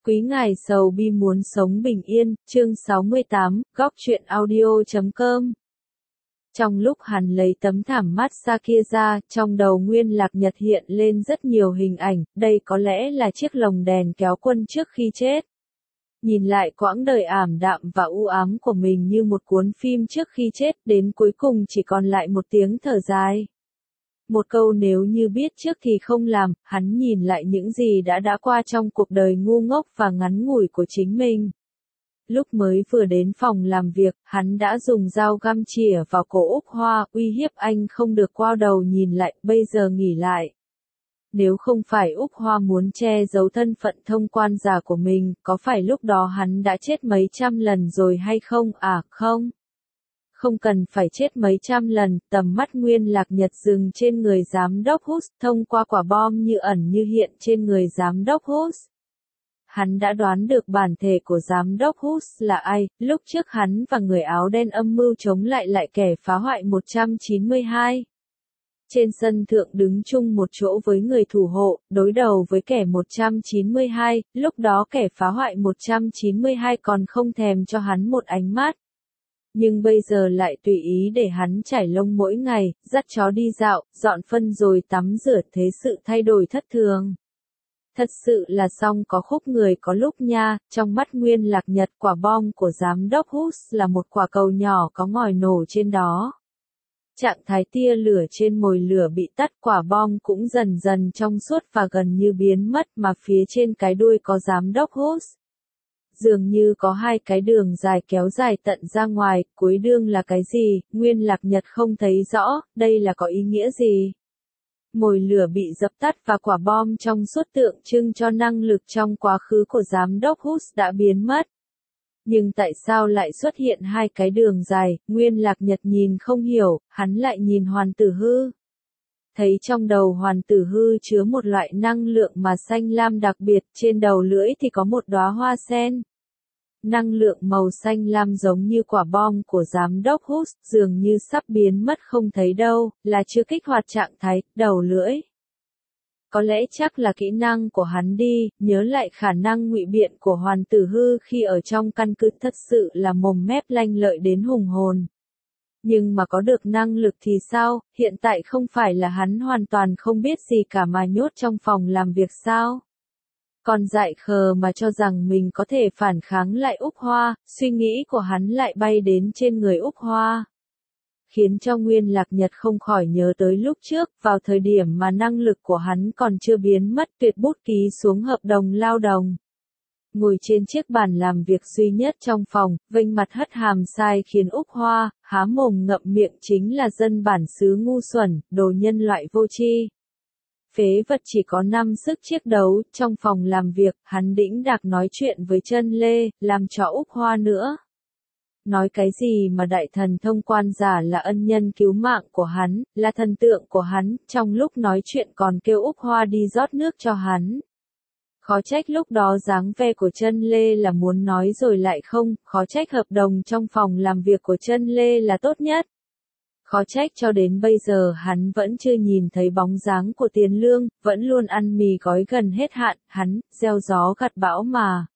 Quý ngài sầu bi muốn sống bình yên, chương 68, góc truyện audio.com. Trong lúc hắn lấy tấm thảm massage kia ra, trong đầu Nguyên Lạc Nhật hiện lên rất nhiều hình ảnh, đây có lẽ là chiếc lồng đèn kéo quân trước khi chết. Nhìn lại quãng đời ảm đạm và u ám của mình như một cuốn phim trước khi chết, đến cuối cùng chỉ còn lại một tiếng thở dài. Một câu nếu như biết trước thì không làm, hắn nhìn lại những gì đã qua trong cuộc đời ngu ngốc và ngắn ngủi của chính mình. Lúc mới vừa đến phòng làm việc, hắn đã dùng dao găm chĩa vào cổ Úc Hoa, uy hiếp anh không được quay đầu nhìn lại, bây giờ nghỉ lại. Nếu không phải Úc Hoa muốn che giấu thân phận thông quan giả của mình, có phải lúc đó hắn đã chết mấy trăm lần rồi hay không? À, không. Không cần phải chết mấy trăm lần, tầm mắt Nguyên Lạc Nhật dừng trên người giám đốc Hus, thông qua quả bom như ẩn như hiện trên người giám đốc Hus. Hắn đã đoán được bản thể của giám đốc Hus là ai, lúc trước hắn và người áo đen âm mưu chống lại kẻ phá hoại 192. Trên sân thượng đứng chung một chỗ với người thủ hộ, đối đầu với kẻ 192, lúc đó kẻ phá hoại 192 còn không thèm cho hắn một ánh mắt. Nhưng bây giờ lại tùy ý để hắn chải lông mỗi ngày, dắt chó đi dạo, dọn phân rồi tắm rửa, thế sự thay đổi thất thường. Thật sự là xong có khúc người có lúc nha, trong mắt Nguyên Lạc Nhật quả bom của giám đốc Hus là một quả cầu nhỏ có ngòi nổ trên đó. Trạng thái tia lửa trên mồi lửa bị tắt, quả bom cũng dần dần trong suốt và gần như biến mất mà phía trên cái đuôi có giám đốc Hus. Dường như có hai cái đường dài kéo dài tận ra ngoài, cuối đường là cái gì, Nguyên Lạc Nhật không thấy rõ, đây là có ý nghĩa gì. Mồi lửa bị dập tắt và quả bom trong suốt tượng trưng cho năng lực trong quá khứ của giám đốc Hus đã biến mất. Nhưng tại sao lại xuất hiện hai cái đường dài, Nguyên Lạc Nhật nhìn không hiểu, hắn lại nhìn Hoàn Tử Hư. Thấy trong đầu Hoàn Tử Hư chứa một loại năng lượng mà xanh lam đặc biệt, trên đầu lưỡi thì có một đóa hoa sen. Năng lượng màu xanh lam giống như quả bom của giám đốc Hus, dường như sắp biến mất không thấy đâu, là chưa kích hoạt trạng thái, đầu lưỡi. Có lẽ chắc là kỹ năng của hắn đi, nhớ lại khả năng ngụy biện của Hoàn Tử Hư khi ở trong căn cứ thật sự là mồm mép lanh lợi đến hùng hồn. Nhưng mà có được năng lực thì sao, hiện tại không phải là hắn hoàn toàn không biết gì cả mà nhốt trong phòng làm việc sao? Còn dại khờ mà cho rằng mình có thể phản kháng lại Úc Hoa, suy nghĩ của hắn lại bay đến trên người Úc Hoa. Khiến cho Nguyên Lạc Nhật không khỏi nhớ tới lúc trước, vào thời điểm mà năng lực của hắn còn chưa biến mất, tuyệt bút ký xuống hợp đồng lao động. Ngồi trên chiếc bàn làm việc duy nhất trong phòng, vênh mặt hất hàm sai khiến Úc Hoa, há mồm ngậm miệng chính là dân bản xứ ngu xuẩn, đồ nhân loại vô tri. Phế vật chỉ có 5 sức chiếc đấu, trong phòng làm việc, hắn đĩnh đạc nói chuyện với Chân Lê, làm cho Úc Hoa nữa. Nói cái gì mà đại thần thông quan giả là ân nhân cứu mạng của hắn, là thần tượng của hắn, trong lúc nói chuyện còn kêu Úc Hoa đi rót nước cho hắn. Khó trách lúc đó dáng vẻ của Chân Lê là muốn nói rồi lại không, khó trách hợp đồng trong phòng làm việc của Chân Lê là tốt nhất. Khó trách cho đến bây giờ hắn vẫn chưa nhìn thấy bóng dáng của Tiền Lương, vẫn luôn ăn mì gói gần hết hạn, hắn, gieo gió gặt bão mà.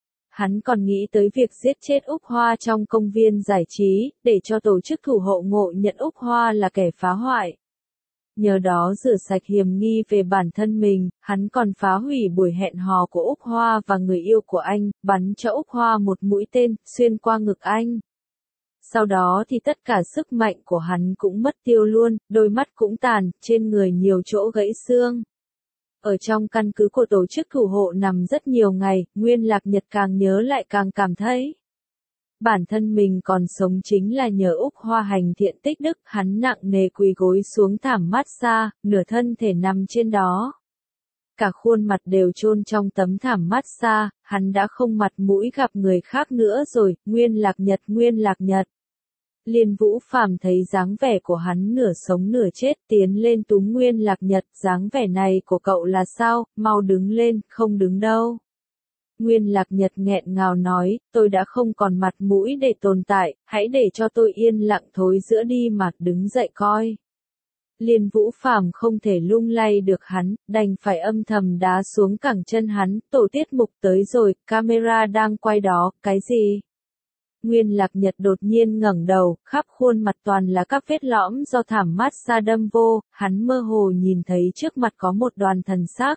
Hắn còn nghĩ tới việc giết chết Úc Hoa trong công viên giải trí, để cho tổ chức thủ hộ ngộ nhận Úc Hoa là kẻ phá hoại. Nhờ đó rửa sạch hiểm nghi về bản thân mình, hắn còn phá hủy buổi hẹn hò của Úc Hoa và người yêu của anh, bắn cho Úc Hoa một mũi tên, xuyên qua ngực anh. Sau đó thì tất cả sức mạnh của hắn cũng mất tiêu luôn, đôi mắt cũng tàn, trên người nhiều chỗ gãy xương. Ở trong căn cứ của tổ chức thủ hộ nằm rất nhiều ngày, Nguyên Lạc Nhật càng nhớ lại càng cảm thấy. Bản thân mình còn sống chính là nhờ Úc Hoa hành thiện tích đức, hắn nặng nề quỳ gối xuống thảm massage, nửa thân thể nằm trên đó. Cả khuôn mặt đều chôn trong tấm thảm massage, hắn đã không mặt mũi gặp người khác nữa rồi, Nguyên Lạc Nhật. Liên Vũ Phàm thấy dáng vẻ của hắn nửa sống nửa chết, tiến lên túm Nguyên Lạc Nhật, dáng vẻ này của cậu là sao, mau đứng lên, không đứng đâu. Nguyên Lạc Nhật nghẹn ngào nói, tôi đã không còn mặt mũi để tồn tại, hãy để cho tôi yên lặng thối giữa đi mà, đứng dậy coi. Liên Vũ Phàm không thể lung lay được hắn, đành phải âm thầm đá xuống cẳng chân hắn, tổ tiết mục tới rồi, camera đang quay đó, cái gì? Nguyên Lạc Nhật đột nhiên ngẩng đầu, khắp khuôn mặt toàn là các vết lõm do thảm mát xa đâm vô, hắn mơ hồ nhìn thấy trước mặt có một đoàn thần xác.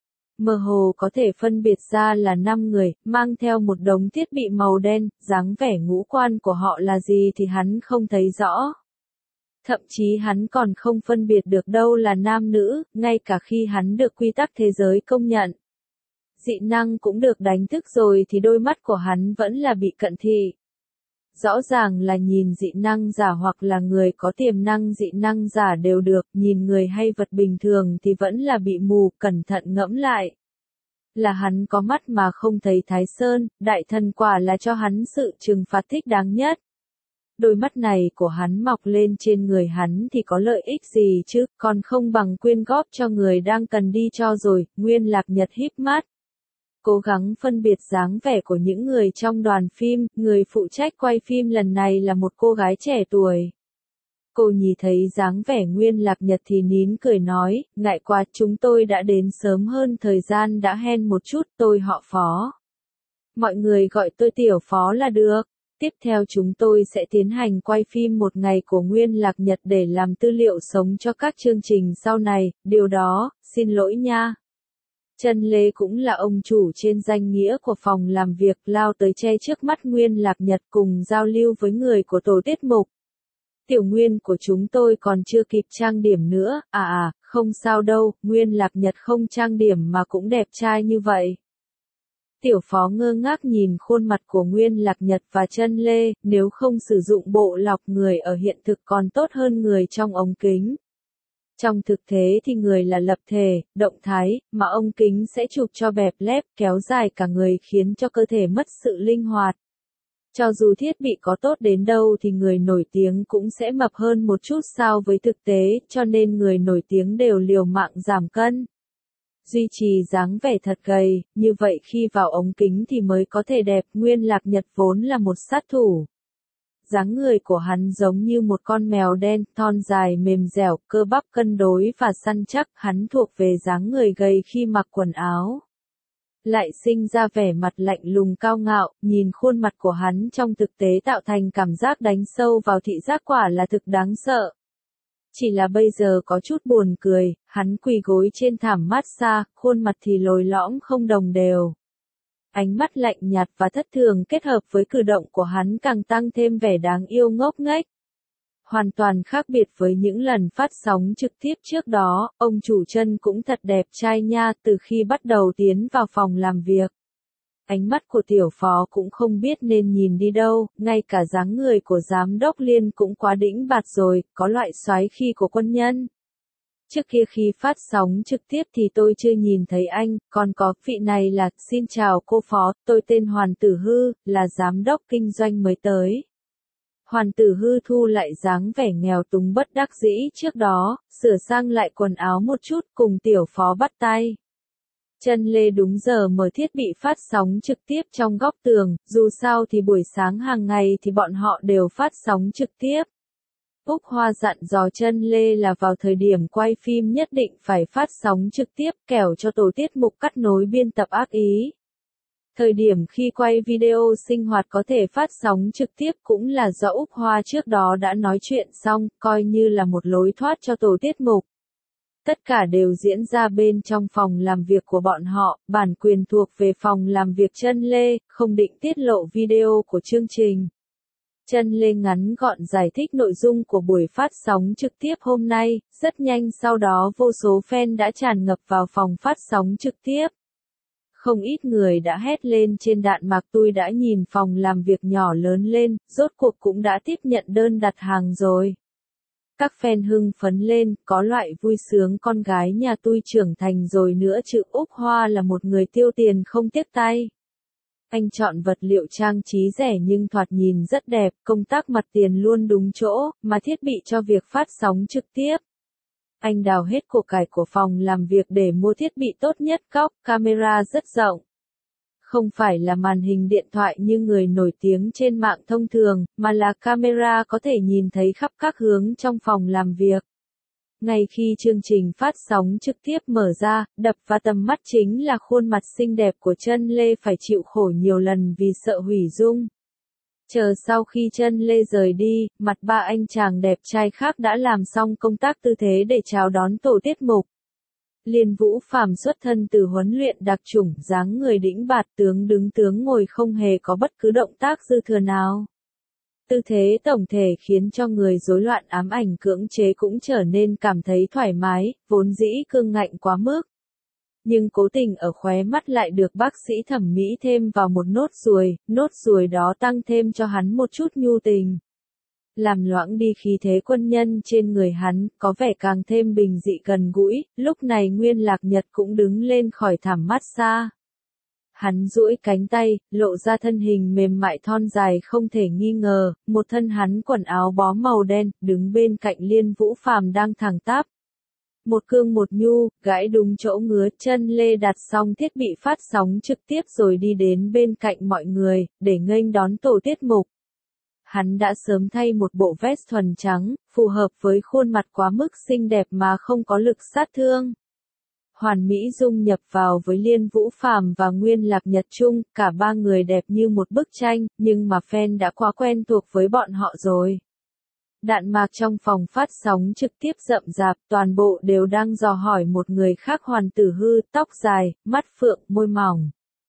Mơ hồ có thể phân biệt ra là 5 người, mang theo một đống thiết bị màu đen, dáng vẻ ngũ quan của họ là gì thì hắn không thấy rõ. Thậm chí hắn còn không phân biệt được đâu là nam nữ, ngay cả khi hắn được quy tắc thế giới công nhận. Dị năng cũng được đánh thức rồi thì đôi mắt của hắn vẫn là bị cận thị. Rõ ràng là nhìn dị năng giả hoặc là người có tiềm năng dị năng giả đều được, nhìn người hay vật bình thường thì vẫn là bị mù, cẩn thận ngẫm lại. Là hắn có mắt mà không thấy Thái Sơn, đại thần quả là cho hắn sự trừng phạt thích đáng nhất. Đôi mắt này của hắn mọc lên trên người hắn thì có lợi ích gì chứ, còn không bằng quyên góp cho người đang cần đi cho rồi, Nguyên Lạc Nhật híp mắt. Cố gắng phân biệt dáng vẻ của những người trong đoàn phim, người phụ trách quay phim lần này là một cô gái trẻ tuổi. Cô nhìn thấy dáng vẻ Nguyên Lạc Nhật thì nín cười nói, ngại quá chúng tôi đã đến sớm hơn thời gian đã hẹn một chút, tôi họ Phó. Mọi người gọi tôi Tiểu Phó là được. Tiếp theo chúng tôi sẽ tiến hành quay phim một ngày của Nguyên Lạc Nhật để làm tư liệu sống cho các chương trình sau này, điều đó, xin lỗi nha. Trân Lê cũng là ông chủ trên danh nghĩa của phòng làm việc lao tới che trước mắt Nguyên Lạc Nhật cùng giao lưu với người của tổ tiết mục. Tiểu Nguyên của chúng tôi còn chưa kịp trang điểm nữa, không sao đâu, Nguyên Lạc Nhật không trang điểm mà cũng đẹp trai như vậy. Tiểu Phó ngơ ngác nhìn khuôn mặt của Nguyên Lạc Nhật và Trân Lê, nếu không sử dụng bộ lọc người ở hiện thực còn tốt hơn người trong ống kính. Trong thực tế thì người là lập thể, động thái, mà ống kính sẽ chụp cho bẹp lép, kéo dài cả người khiến cho cơ thể mất sự linh hoạt. Cho dù thiết bị có tốt đến đâu thì người nổi tiếng cũng sẽ mập hơn một chút so với thực tế, cho nên người nổi tiếng đều liều mạng giảm cân. Duy trì dáng vẻ thật gầy, như vậy khi vào ống kính thì mới có thể đẹp. Nguyên Lạc Nhật vốn là một sát thủ. Dáng người của hắn giống như một con mèo đen, thon dài mềm dẻo, cơ bắp cân đối và săn chắc, hắn thuộc về dáng người gầy khi mặc quần áo. Lại sinh ra vẻ mặt lạnh lùng cao ngạo, nhìn khuôn mặt của hắn trong thực tế tạo thành cảm giác đánh sâu vào thị giác quả là thực đáng sợ. Chỉ là bây giờ có chút buồn cười, hắn quỳ gối trên thảm massage, khuôn mặt thì lồi lõm không đồng đều. Ánh mắt lạnh nhạt và thất thường kết hợp với cử động của hắn càng tăng thêm vẻ đáng yêu ngốc nghếch. Hoàn toàn khác biệt với những lần phát sóng trực tiếp trước đó, ông chủ Trân cũng thật đẹp trai nha từ khi bắt đầu tiến vào phòng làm việc. Ánh mắt của Tiểu Phó cũng không biết nên nhìn đi đâu, ngay cả dáng người của giám đốc Liên cũng quá đĩnh bạt rồi, có loại soái khí của quân nhân. Trước kia khi phát sóng trực tiếp thì tôi chưa nhìn thấy anh, còn có vị này là, xin chào cô Phó, tôi tên Hoàn Tử Hư, là giám đốc kinh doanh mới tới. Hoàn Tử Hư thu lại dáng vẻ nghèo túng bất đắc dĩ trước đó, sửa sang lại quần áo một chút cùng Tiểu Phó bắt tay. Trân Lê đúng giờ mở thiết bị phát sóng trực tiếp trong góc tường, dù sao thì buổi sáng hàng ngày thì bọn họ đều phát sóng trực tiếp. Úc Hoa dặn dò Trân Lê là vào thời điểm quay phim nhất định phải phát sóng trực tiếp kẻo cho tổ tiết mục cắt nối biên tập ác ý. Thời điểm khi quay video sinh hoạt có thể phát sóng trực tiếp cũng là do Úc Hoa trước đó đã nói chuyện xong, coi như là một lối thoát cho tổ tiết mục. Tất cả đều diễn ra bên trong phòng làm việc của bọn họ, bản quyền thuộc về phòng làm việc Trân Lê, không định tiết lộ video của chương trình. Trân Lê ngắn gọn giải thích nội dung của buổi phát sóng trực tiếp hôm nay, rất nhanh sau đó vô số fan đã tràn ngập vào phòng phát sóng trực tiếp. Không ít người đã hét lên trên đạn mạc tôi đã nhìn phòng làm việc nhỏ lớn lên, rốt cuộc cũng đã tiếp nhận đơn đặt hàng rồi. Các fan hưng phấn lên, có loại vui sướng con gái nhà tôi trưởng thành rồi nữa chứ. Úc Hoa là một người tiêu tiền không tiếc tay. Anh chọn vật liệu trang trí rẻ nhưng thoạt nhìn rất đẹp, công tác mặt tiền luôn đúng chỗ, mà thiết bị cho việc phát sóng trực tiếp. Anh đào hết của cải của phòng làm việc để mua thiết bị tốt nhất, góc camera rất rộng. Không phải là màn hình điện thoại như người nổi tiếng trên mạng thông thường, mà là camera có thể nhìn thấy khắp các hướng trong phòng làm việc. Ngay khi chương trình phát sóng trực tiếp mở ra, đập vào tầm mắt chính là khuôn mặt xinh đẹp của Chân Lê phải chịu khổ nhiều lần vì sợ hủy dung. Chờ sau khi Chân Lê rời đi, mặt ba anh chàng đẹp trai khác đã làm xong công tác tư thế để chào đón tổ tiết mục. Liên Vũ Phàm xuất thân từ huấn luyện đặc chủng, dáng người đĩnh bạt, tướng đứng tướng ngồi, không hề có bất cứ động tác dư thừa nào. Tư thế tổng thể khiến cho người rối loạn ám ảnh cưỡng chế cũng trở nên cảm thấy thoải mái, vốn dĩ cương ngạnh quá mức. Nhưng cố tình ở khóe mắt lại được bác sĩ thẩm mỹ thêm vào một nốt ruồi đó tăng thêm cho hắn một chút nhu tình. Làm loãng đi khí thế quân nhân trên người hắn, có vẻ càng thêm bình dị gần gũi. Lúc này Nguyên Lạc Nhật cũng đứng lên khỏi thảm massage. Hắn duỗi cánh tay, lộ ra thân hình mềm mại thon dài không thể nghi ngờ, một thân hắn quần áo bó màu đen, đứng bên cạnh Liên Vũ Phàm đang thẳng tắp. Một cương một nhu, gãi đúng chỗ ngứa. Chân Lê đặt xong thiết bị phát sóng trực tiếp rồi đi đến bên cạnh mọi người, để nghênh đón tổ tiết mục. Hắn đã sớm thay một bộ vest thuần trắng, phù hợp với khuôn mặt quá mức xinh đẹp mà không có lực sát thương. Hoàn mỹ dung nhập vào với Liên Vũ Phàm và Nguyên Lạc Nhật chung, cả ba người đẹp như một bức tranh, nhưng mà fan đã quá quen thuộc với bọn họ rồi. Đạn mạc trong phòng phát sóng trực tiếp rậm rạp, toàn bộ đều đang dò hỏi một người khác. Hoàn Tử Hư, tóc dài, mắt phượng, môi mỏng.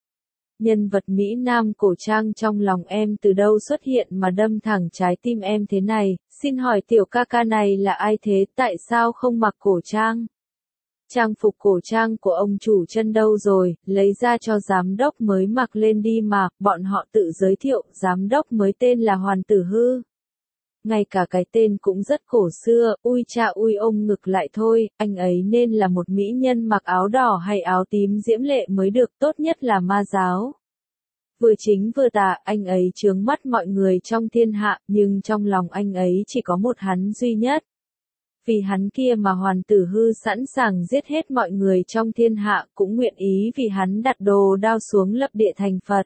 Nhân vật Mỹ Nam cổ trang trong lòng em từ đâu xuất hiện mà đâm thẳng trái tim em thế này, xin hỏi tiểu ca ca này là ai thế, tại sao không mặc cổ trang? Trang phục cổ trang của ông chủ Chân đâu rồi, lấy ra cho giám đốc mới mặc lên đi mà. Bọn họ tự giới thiệu, giám đốc mới tên là Hoàn Tử Hư. Ngay cả cái tên cũng rất cổ xưa, ui cha ui ông ngực lại thôi, anh ấy nên là một mỹ nhân mặc áo đỏ hay áo tím diễm lệ mới được, tốt nhất là ma giáo. Vừa chính vừa tà, anh ấy chướng mắt mọi người trong thiên hạ, nhưng trong lòng anh ấy chỉ có một hắn duy nhất. Vì hắn kia mà Hoàn Tử Hư sẵn sàng giết hết mọi người trong thiên hạ, cũng nguyện ý vì hắn đặt đồ đao xuống lập địa thành Phật.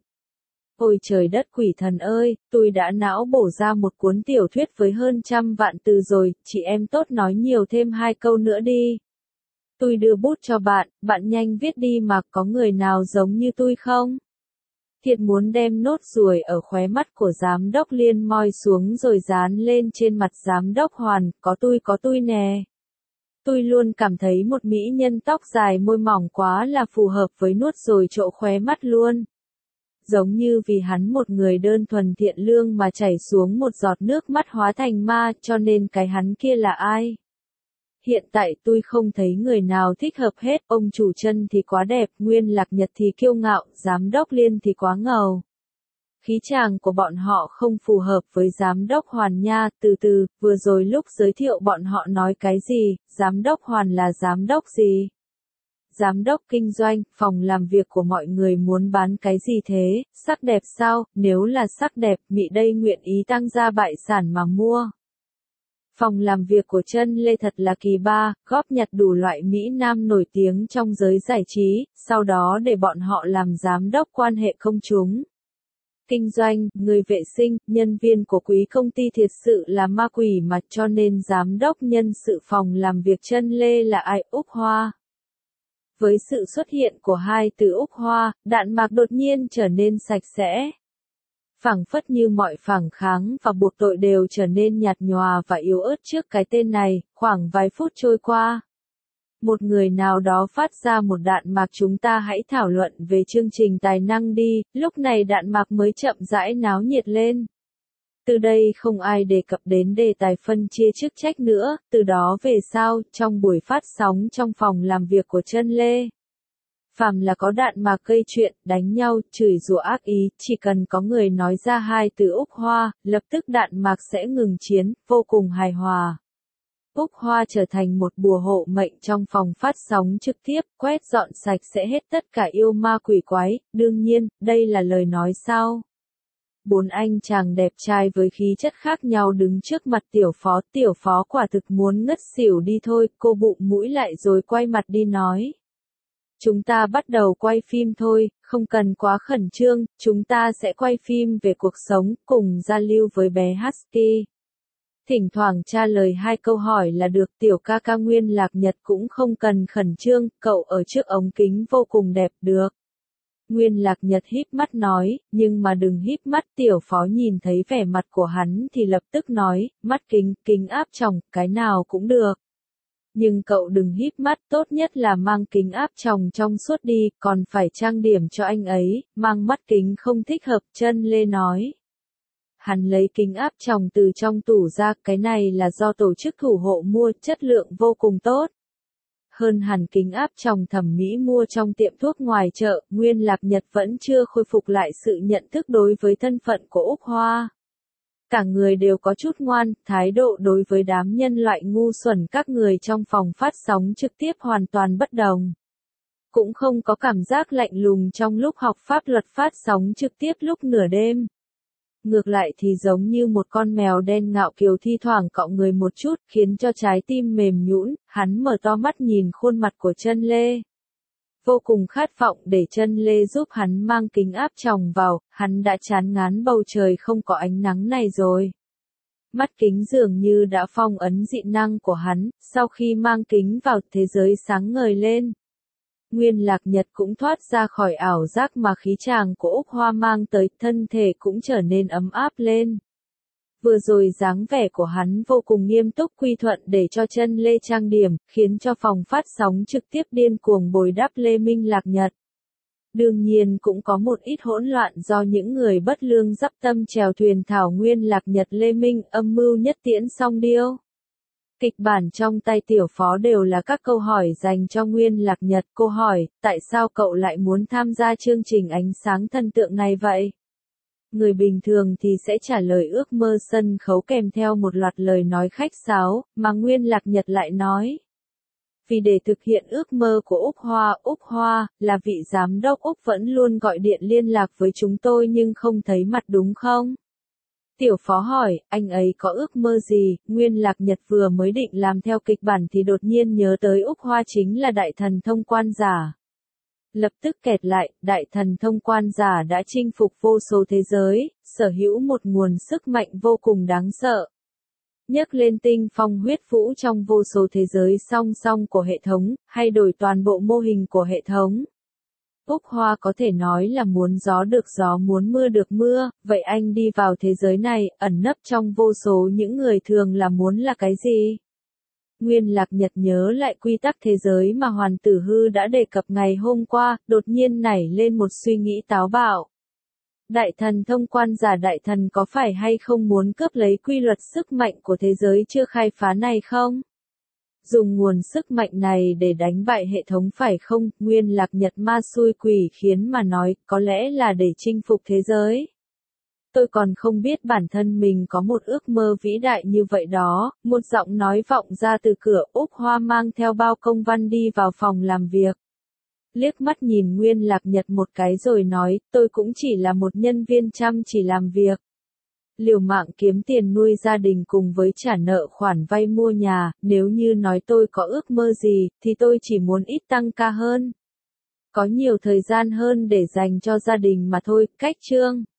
Ôi trời đất quỷ thần ơi, tôi đã não bổ ra một cuốn tiểu thuyết với hơn 100 vạn từ rồi, chị em tốt nói nhiều thêm 2 câu nữa đi. Tôi đưa bút cho bạn, bạn nhanh viết đi mà, có người nào giống như tôi không? Thiệt muốn đem nốt ruồi ở khóe mắt của giám đốc Liên moi xuống rồi dán lên trên mặt giám đốc Hoàn, có tôi nè. Tôi luôn cảm thấy một mỹ nhân tóc dài môi mỏng quá là phù hợp với nốt ruồi chỗ khóe mắt luôn. Giống như vì hắn một người đơn thuần thiện lương mà chảy xuống một giọt nước mắt hóa thành ma, cho nên cái hắn kia là ai? Hiện tại tôi không thấy người nào thích hợp hết, ông chủ Chân thì quá đẹp, Nguyên Lạc Nhật thì kiêu ngạo, giám đốc Liên thì quá ngầu. Khí chàng của bọn họ không phù hợp với giám đốc Hoàn nha. Vừa rồi lúc giới thiệu bọn họ nói cái gì, giám đốc Hoàn là giám đốc gì? Giám đốc kinh doanh, phòng làm việc của mọi người muốn bán cái gì thế, sắc đẹp sao, nếu là sắc đẹp, Mị đây nguyện ý tăng ra bại sản mà mua. Phòng làm việc của Chân Lê thật là kỳ ba, góp nhặt đủ loại Mỹ Nam nổi tiếng trong giới giải trí, sau đó để bọn họ làm giám đốc quan hệ công chúng. Kinh doanh, người vệ sinh, nhân viên của quý công ty thiệt sự là ma quỷ mà, cho nên giám đốc nhân sự phòng làm việc Chân Lê là ai? Úc Hoa. Với sự xuất hiện của hai từ Úc Hoa, đạn mạc đột nhiên trở nên sạch sẽ. Phảng phất như mọi phản kháng và buộc tội đều trở nên nhạt nhòa và yếu ớt trước cái tên này. Khoảng vài phút trôi qua, một người nào đó phát ra một đạn mạc, chúng ta hãy thảo luận về chương trình tài năng đi. Lúc này đạn mạc mới chậm rãi náo nhiệt lên. Từ đây không ai đề cập đến đề tài phân chia chức trách nữa, từ đó về sau, trong buổi phát sóng trong phòng làm việc của Chân Lê, phàm là có đạn mạc gây chuyện, đánh nhau, chửi rủa ác ý, chỉ cần có người nói ra hai từ Úc Hoa, lập tức đạn mạc sẽ ngừng chiến, vô cùng hài hòa. Úc Hoa trở thành một bùa hộ mệnh trong phòng phát sóng trực tiếp, quét dọn sạch sẽ hết tất cả yêu ma quỷ quái. Đương nhiên, đây là lời nói sau. 4 anh chàng đẹp trai với khí chất khác nhau đứng trước mặt tiểu phó quả thực muốn ngất xỉu đi thôi, cô bụng mũi lại rồi quay mặt đi nói. Chúng ta bắt đầu quay phim thôi, không cần quá khẩn trương, chúng ta sẽ quay phim về cuộc sống, cùng giao lưu với bé Husky. Thỉnh thoảng trả lời 2 câu hỏi là được. Tiểu ca ca Nguyên Lạc Nhật cũng không cần khẩn trương, cậu ở trước ống kính vô cùng đẹp được. Nguyên Lạc Nhật híp mắt nói, nhưng mà đừng híp mắt. Tiểu phó nhìn thấy vẻ mặt của hắn thì lập tức nói, mắt kính, kính áp tròng, cái nào cũng được. Nhưng cậu đừng híp mắt, tốt nhất là mang kính áp tròng trong suốt đi, còn phải trang điểm cho anh ấy, mang mắt kính không thích hợp. Chân Lê nói. Hắn lấy kính áp tròng từ trong tủ ra, cái này là do tổ chức thủ hộ mua, chất lượng vô cùng tốt. Hơn hẳn kính áp tròng thẩm mỹ mua trong tiệm thuốc ngoài chợ. Nguyên Lạc Nhật vẫn chưa khôi phục lại sự nhận thức đối với thân phận của Úc Hoa. Cả người đều có chút ngoan, thái độ đối với đám nhân loại ngu xuẩn các người trong phòng phát sóng trực tiếp hoàn toàn bất đồng. Cũng không có cảm giác lạnh lùng trong lúc học pháp luật phát sóng trực tiếp lúc nửa đêm. Ngược lại thì giống như một con mèo đen ngạo kiều thi thoảng cọ người một chút, khiến cho trái tim mềm nhũn. Hắn mở to mắt nhìn khuôn mặt của Chân Lê. Vô cùng khát vọng để Chân Lê giúp hắn mang kính áp tròng vào, hắn đã chán ngán bầu trời không có ánh nắng này rồi. Mắt kính dường như đã phong ấn dị năng của hắn, sau khi mang kính vào thế giới sáng ngời lên. Nguyên Lạc Nhật cũng thoát ra khỏi ảo giác mà khí chàng của Úc Hoa mang tới, thân thể cũng trở nên ấm áp lên. Vừa rồi dáng vẻ của hắn vô cùng nghiêm túc quy thuận để cho Chân Lê trang điểm, khiến cho phòng phát sóng trực tiếp điên cuồng bồi đắp Lê Minh Lạc Nhật. Đương nhiên cũng có một ít hỗn loạn do những người bất lương dắp tâm chèo thuyền thảo Nguyên Lạc Nhật Lê Minh âm mưu nhất tiễn song điêu. Kịch bản trong tay tiểu phó đều là các câu hỏi dành cho Nguyên Lạc Nhật. Cô hỏi, tại sao cậu lại muốn tham gia chương trình ánh sáng thần tượng này vậy? Người bình thường thì sẽ trả lời ước mơ sân khấu kèm theo một loạt lời nói khách sáo, mà Nguyên Lạc Nhật lại nói. Vì để thực hiện ước mơ của Úc Hoa, là vị giám đốc Úc vẫn luôn gọi điện liên lạc với chúng tôi nhưng không thấy mặt đúng không? Tiểu phó hỏi, anh ấy có ước mơ gì? Nguyên Lạc Nhật vừa mới định làm theo kịch bản thì đột nhiên nhớ tới Úc Hoa chính là đại thần thông quan giả. Lập tức kẹt lại, đại thần thông quan giả đã chinh phục vô số thế giới, sở hữu một nguồn sức mạnh vô cùng đáng sợ. Nhấc lên tinh phong huyết vũ trong vô số thế giới song song của hệ thống, hay đổi toàn bộ mô hình của hệ thống. Úc Hoa có thể nói là muốn gió được gió muốn mưa được mưa, vậy anh đi vào thế giới này, ẩn nấp trong vô số những người thường là muốn là cái gì? Nguyên Lạc Nhật nhớ lại quy tắc thế giới mà Hoàn Tử Hư đã đề cập ngày hôm qua, đột nhiên nảy lên một suy nghĩ táo bạo. Đại thần thông quan giả đại thần có phải hay không muốn cướp lấy quy luật sức mạnh của thế giới chưa khai phá này không? Dùng nguồn sức mạnh này để đánh bại hệ thống phải không? Nguyên Lạc Nhật ma xui quỷ khiến mà nói, có lẽ là để chinh phục thế giới. Tôi còn không biết bản thân mình có một ước mơ vĩ đại như vậy đó. Một giọng nói vọng ra từ cửa. Úc Hoa mang theo bao công văn đi vào phòng làm việc. Liếc mắt nhìn Nguyên Lạc Nhật một cái rồi nói, tôi cũng chỉ là một nhân viên chăm chỉ làm việc. Liều mạng kiếm tiền nuôi gia đình cùng với trả nợ khoản vay mua nhà, nếu như nói tôi có ước mơ gì, thì tôi chỉ muốn ít tăng ca hơn. Có nhiều thời gian hơn để dành cho gia đình mà thôi. Cách chương